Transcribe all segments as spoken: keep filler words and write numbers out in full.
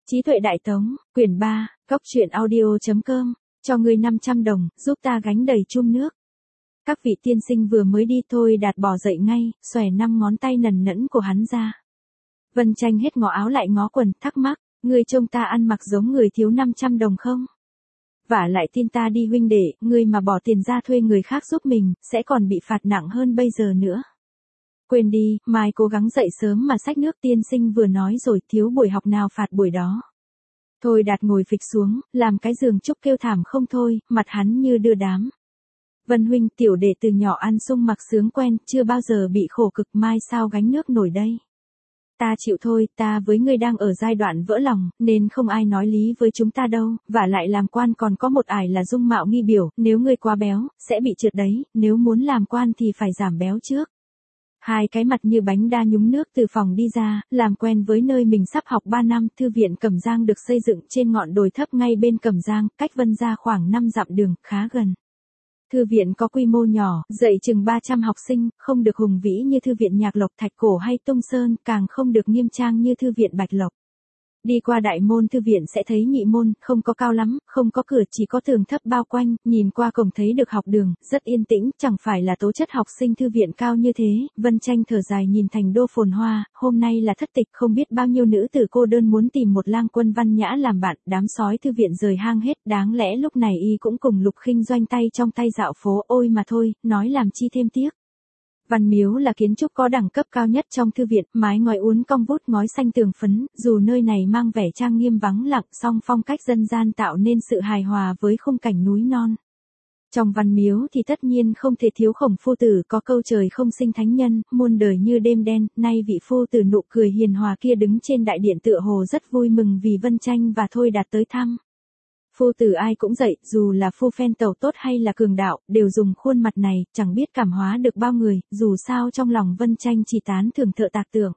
Trí tuệ đại tống, quyển ba, góc truyện audio chấm com, cho ngươi năm trăm đồng, giúp ta gánh đầy chum nước. Các vị tiên sinh vừa mới đi thôi Đạt bỏ dậy ngay, xòe năm ngón tay nần nẫn của hắn ra. Vân Tranh hết ngó áo lại ngó quần, thắc mắc, ngươi trông ta ăn mặc giống người thiếu năm trăm đồng không? Vả lại tin ta đi huynh đệ, ngươi mà bỏ tiền ra thuê người khác giúp mình, sẽ còn bị phạt nặng hơn bây giờ nữa. Quên đi, mai cố gắng dậy sớm mà xách nước, tiên sinh vừa nói rồi, thiếu buổi học nào phạt buổi đó. Thôi Đạt ngồi phịch xuống, làm cái giường trúc kêu thảm không thôi, mặt hắn như đưa đám. Vân huynh, tiểu đệ từ nhỏ ăn sung mặc sướng quen, chưa bao giờ bị khổ cực, mai sao gánh nước nổi đây. Ta chịu thôi, ta với ngươi đang ở giai đoạn vỡ lòng, nên không ai nói lý với chúng ta đâu, vả lại làm quan còn có một ải là dung mạo nghi biểu, nếu ngươi quá béo, sẽ bị trượt đấy, nếu muốn làm quan thì phải giảm béo trước. Hai cái mặt như bánh đa nhúng nước từ phòng đi ra, làm quen với nơi mình sắp học ba năm, thư viện Cẩm Giang được xây dựng trên ngọn đồi thấp ngay bên Cẩm Giang, cách Vân Gia khoảng năm dặm đường, khá gần. Thư viện có quy mô nhỏ, dạy chừng ba trăm học sinh, không được hùng vĩ như thư viện Nhạc Lộc, Thạch Cổ hay Tung Sơn, càng không được nghiêm trang như thư viện Bạch Lộc. Đi qua đại môn thư viện sẽ thấy nhị môn, không có cao lắm, không có cửa, chỉ có tường thấp bao quanh, nhìn qua cổng thấy được học đường, rất yên tĩnh, chẳng phải là tố chất học sinh thư viện cao như thế. Vân Tranh thở dài nhìn thành đô phồn hoa, hôm nay là thất tịch, không biết bao nhiêu nữ tử cô đơn muốn tìm một lang quân văn nhã làm bạn, đám sói thư viện rời hang hết, đáng lẽ lúc này y cũng cùng Lục Khinh doanh tay trong tay dạo phố, ôi mà thôi, nói làm chi thêm tiếc. Văn miếu là kiến trúc có đẳng cấp cao nhất trong thư viện, mái ngói uốn cong vút, ngói xanh tường phấn, dù nơi này mang vẻ trang nghiêm vắng lặng, song phong cách dân gian tạo nên sự hài hòa với khung cảnh núi non. Trong văn miếu thì tất nhiên không thể thiếu Khổng phu tử, có câu trời không sinh thánh nhân, muôn đời như đêm đen, nay vị phu tử nụ cười hiền hòa kia đứng trên đại điện tựa hồ rất vui mừng vì Vân Tranh và Thôi Đạt tới thăm. Phu tử ai cũng dạy, dù là phu phen tẩu tốt hay là cường đạo, đều dùng khuôn mặt này, chẳng biết cảm hóa được bao người, dù sao trong lòng Vân Tranh chỉ tán thưởng thợ tạc tượng.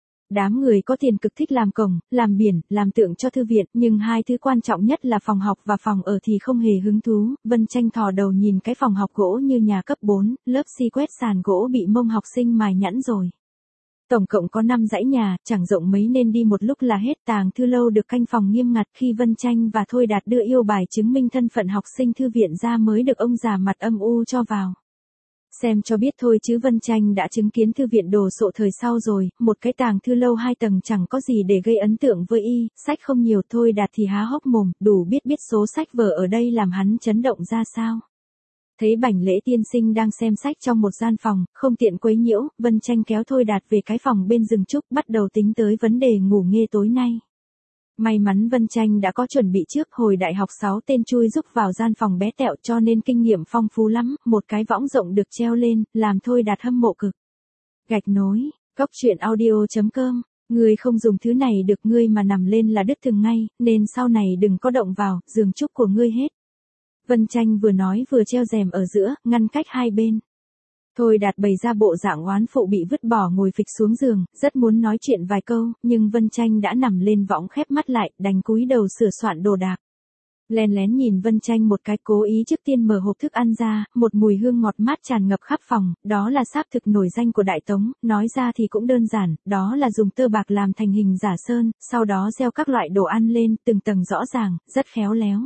Đám người có tiền cực thích làm cổng, làm biển, làm tượng cho thư viện, nhưng hai thứ quan trọng nhất là phòng học và phòng ở thì không hề hứng thú. Vân Tranh thò đầu nhìn cái phòng học gỗ như nhà cấp bốn, lớp xi quét sàn gỗ bị mông học sinh mài nhẵn rồi. Tổng cộng có năm dãy nhà, chẳng rộng mấy nên đi một lúc là hết. Tàng thư lâu được canh phòng nghiêm ngặt, khi Vân Tranh và Thôi Đạt đưa yêu bài chứng minh thân phận học sinh thư viện ra mới được ông già mặt âm u cho vào. Xem cho biết thôi chứ Vân Tranh đã chứng kiến thư viện đồ sộ thời sau rồi, một cái tàng thư lâu hai tầng chẳng có gì để gây ấn tượng với y, sách không nhiều. Thôi Đạt thì há hốc mồm, đủ biết biết số sách vở ở đây làm hắn chấn động ra sao. Thấy Bảnh Lễ tiên sinh đang xem sách trong một gian phòng, không tiện quấy nhiễu, Vân Tranh kéo Thôi Đạt về cái phòng bên rừng trúc, bắt đầu tính tới vấn đề ngủ nghê tối nay. May mắn Vân Tranh đã có chuẩn bị trước, hồi đại học sáu tên chui rúc vào gian phòng bé tẹo cho nên kinh nghiệm phong phú lắm, một cái võng rộng được treo lên, làm Thôi Đạt hâm mộ cực. Gạch nối, góc truyện audio chấm com, ngươi không dùng thứ này được, ngươi mà nằm lên là đứt từng ngay, nên sau này đừng có động vào, giường trúc của ngươi hết. Vân Tranh vừa nói vừa treo rèm ở giữa, ngăn cách hai bên. Thôi Đạt bày ra bộ dạng oán phụ bị vứt bỏ ngồi phịch xuống giường, rất muốn nói chuyện vài câu, nhưng Vân Tranh đã nằm lên võng khép mắt lại, đành cúi đầu sửa soạn đồ đạc. Lén lén nhìn Vân Tranh một cái, cố ý trước tiên mở hộp thức ăn ra, một mùi hương ngọt mát tràn ngập khắp phòng, đó là sáp thực nổi danh của Đại Tống, nói ra thì cũng đơn giản, đó là dùng tơ bạc làm thành hình giả sơn, sau đó gieo các loại đồ ăn lên, từng tầng rõ ràng, rất khéo léo.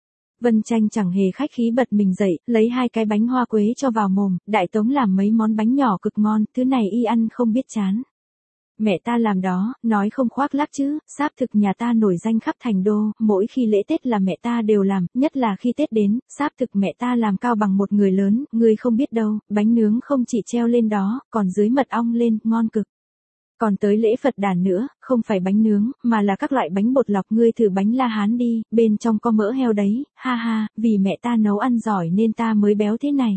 Vân Tranh chẳng hề khách khí bật mình dậy, lấy hai cái bánh hoa quế cho vào mồm, Đại Tống làm mấy món bánh nhỏ cực ngon, thứ này y ăn không biết chán. Mẹ ta làm đó, nói không khoác lác chứ, sáp thực nhà ta nổi danh khắp thành đô, mỗi khi lễ Tết là mẹ ta đều làm, nhất là khi Tết đến, sáp thực mẹ ta làm cao bằng một người lớn, người không biết đâu, bánh nướng không chỉ treo lên đó, còn dưới mật ong lên, ngon cực. Còn tới lễ Phật đản nữa, không phải bánh nướng, mà là các loại bánh bột lọc, ngươi thử bánh La Hán đi, bên trong có mỡ heo đấy, ha ha, vì mẹ ta nấu ăn giỏi nên ta mới béo thế này.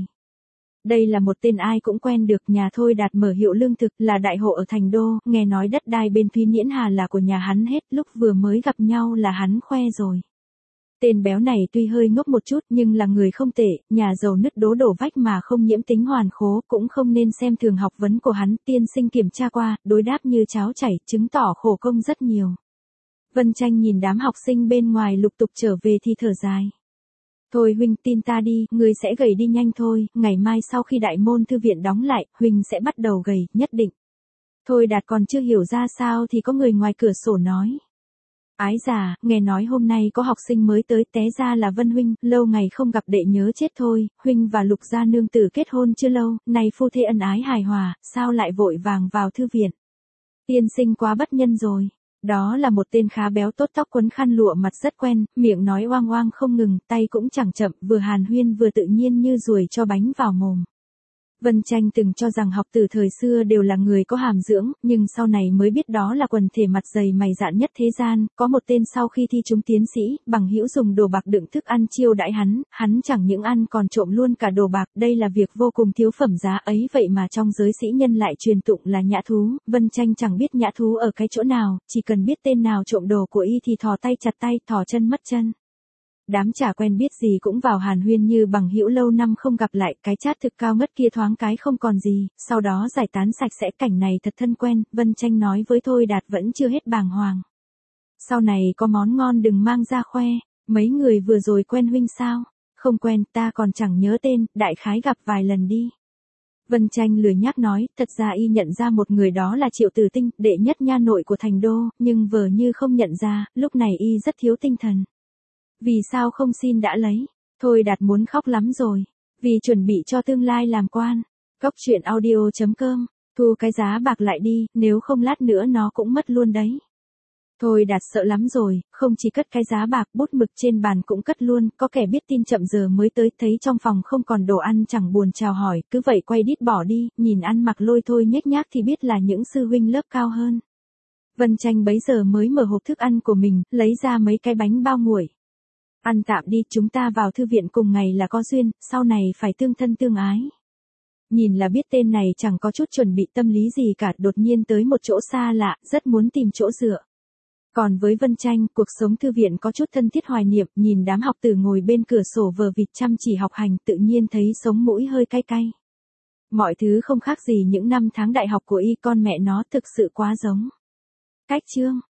Đây là một tên ai cũng quen được, nhà Thôi Đạt mở hiệu lương thực, là đại hộ ở thành đô, nghe nói đất đai bên Thúy Miễn Hà là của nhà hắn hết, lúc vừa mới gặp nhau là hắn khoe rồi. Tên béo này tuy hơi ngốc một chút nhưng là người không tệ, nhà giàu nứt đố đổ vách mà không nhiễm tính hoàn khố, cũng không nên xem thường học vấn của hắn, tiên sinh kiểm tra qua, đối đáp như cháo chảy, chứng tỏ khổ công rất nhiều. Vân Tranh nhìn đám học sinh bên ngoài lục tục trở về thì thở dài. Thôi huynh, tin ta đi, ngươi sẽ gầy đi nhanh thôi, ngày mai sau khi đại môn thư viện đóng lại, huynh sẽ bắt đầu gầy, nhất định. Thôi Đạt còn chưa hiểu ra sao thì có người ngoài cửa sổ nói. Ái già, nghe nói hôm nay có học sinh mới tới, té ra là Vân huynh, lâu ngày không gặp đệ nhớ chết thôi, huynh và Lục gia nương tử kết hôn chưa lâu, nay phu thê ân ái hài hòa, sao lại vội vàng vào thư viện? Tiên sinh quá bất nhân rồi. Đó là một tên khá béo tốt, tóc quấn khăn lụa, mặt rất quen, miệng nói oang oang không ngừng, tay cũng chẳng chậm, vừa hàn huyên vừa tự nhiên như ruồi cho bánh vào mồm. Vân Tranh từng cho rằng học tử thời xưa đều là người có hàm dưỡng, nhưng sau này mới biết đó là quần thể mặt dày mày dạn nhất thế gian, có một tên sau khi thi trúng tiến sĩ, bằng hữu dùng đồ bạc đựng thức ăn chiêu đãi hắn, hắn chẳng những ăn còn trộm luôn cả đồ bạc, đây là việc vô cùng thiếu phẩm giá ấy, vậy mà trong giới sĩ nhân lại truyền tụng là nhã thú. Vân Tranh chẳng biết nhã thú ở cái chỗ nào, chỉ cần biết tên nào trộm đồ của y thì thò tay chặt tay, thò chân mất chân. Đám chả quen biết gì cũng vào hàn huyên như bằng hữu lâu năm không gặp lại, cái chát thực cao ngất kia thoáng cái không còn gì, sau đó giải tán sạch sẽ. Cảnh này thật thân quen, Vân Tranh nói với Thôi Đạt vẫn chưa hết bàng hoàng. Sau này có món ngon đừng mang ra khoe, mấy người vừa rồi quen huynh sao? Không quen, ta còn chẳng nhớ tên, đại khái gặp vài lần đi. Vân Tranh lười nhác nói, thật ra y nhận ra một người, đó là Triệu Tử Tinh, đệ nhất nha nội của thành đô, nhưng vờ như không nhận ra, lúc này y rất thiếu tinh thần. Vì sao không xin đã lấy? Thôi Đạt muốn khóc lắm rồi. Vì chuẩn bị cho tương lai làm quan. Cốc truyện audio chấm com. Thu cái giá bạc lại đi, nếu không lát nữa nó cũng mất luôn đấy. Thôi Đạt sợ lắm rồi, không chỉ cất cái giá bạc, bút mực trên bàn cũng cất luôn, có kẻ biết tin chậm giờ mới tới, thấy trong phòng không còn đồ ăn chẳng buồn chào hỏi, cứ vậy quay đít bỏ đi, nhìn ăn mặc lôi thôi nhếch nhác thì biết là những sư huynh lớp cao hơn. Vân Tranh bấy giờ mới mở hộp thức ăn của mình, lấy ra mấy cái bánh bao nguội. Ăn tạm đi, chúng ta vào thư viện cùng ngày là có duyên, sau này phải tương thân tương ái. Nhìn là biết tên này chẳng có chút chuẩn bị tâm lý gì cả, đột nhiên tới một chỗ xa lạ, rất muốn tìm chỗ dựa. Còn với Vân Tranh, cuộc sống thư viện có chút thân thiết hoài niệm, nhìn đám học tử ngồi bên cửa sổ vờ vịt chăm chỉ học hành, tự nhiên thấy sống mũi hơi cay cay. Mọi thứ không khác gì những năm tháng đại học của y, con mẹ nó thực sự quá giống. Cách chương